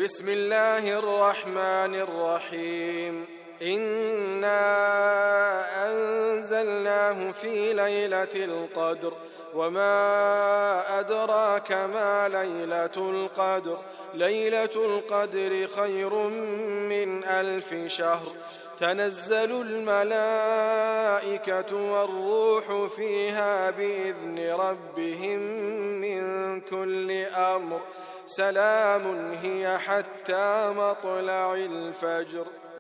بسم الله الرحمن الرحيم إنا أنزلناه في ليلة القدر وما أدراك ما ليلة القدر ليلة القدر خير من 1000 شهر تنزل الملائكة والروح فيها بإذن ربهم من كل أمر سلام هي حتى مطلع الفجر.